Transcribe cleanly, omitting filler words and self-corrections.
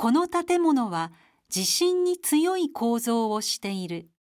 この建物は地震に強い構造をしている。